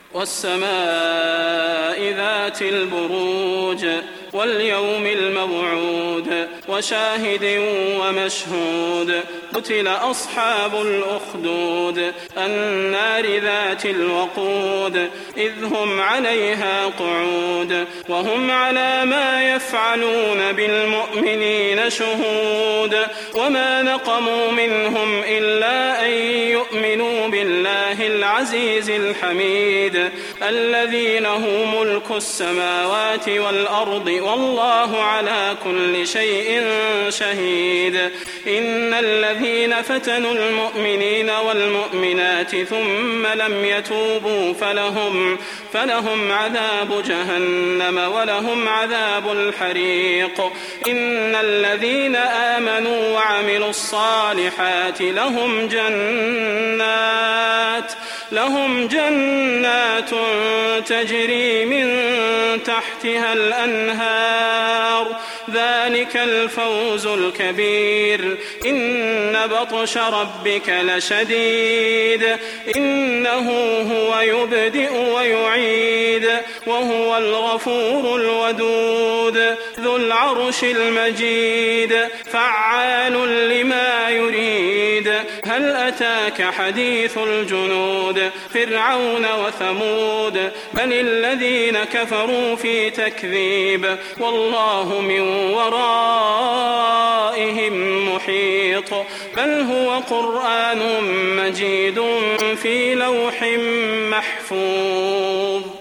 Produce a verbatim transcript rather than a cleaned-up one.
والسماء ذات البروج واليوم الموعود وشاهد ومشهود قتل أصحاب الأخدود النار ذات الوقود إذ هم عليها قعود وهم على ما يفعلون بالمؤمنين شهود وما نقموا منهم إلا أن يؤمنوا بالله العزيز الحميد الذي له ملك السماوات والأرض والله على كل شيء شهيد إن الذين فتنوا المؤمنين والمؤمنات ثم لم يتوبوا فلهم, فلهم عذاب جهنم ولهم عذاب الحريق إن الذين آمنوا وعملوا الصالحات لهم جنات لهم جنات تجري من تحتها الأنهار ذلك الفوز الكبير إن بطش ربك لشديد إنه هو يبدئ ويعيد وهو الغفور الودود ذو العرش المجيد فعال لما يريد هل أتاك حديث الجنود فرعون وثمود بل الذين كفروا في تكذيب والله من ورائهم محيط بل هو قرآن مجيد في لوح محفوظ.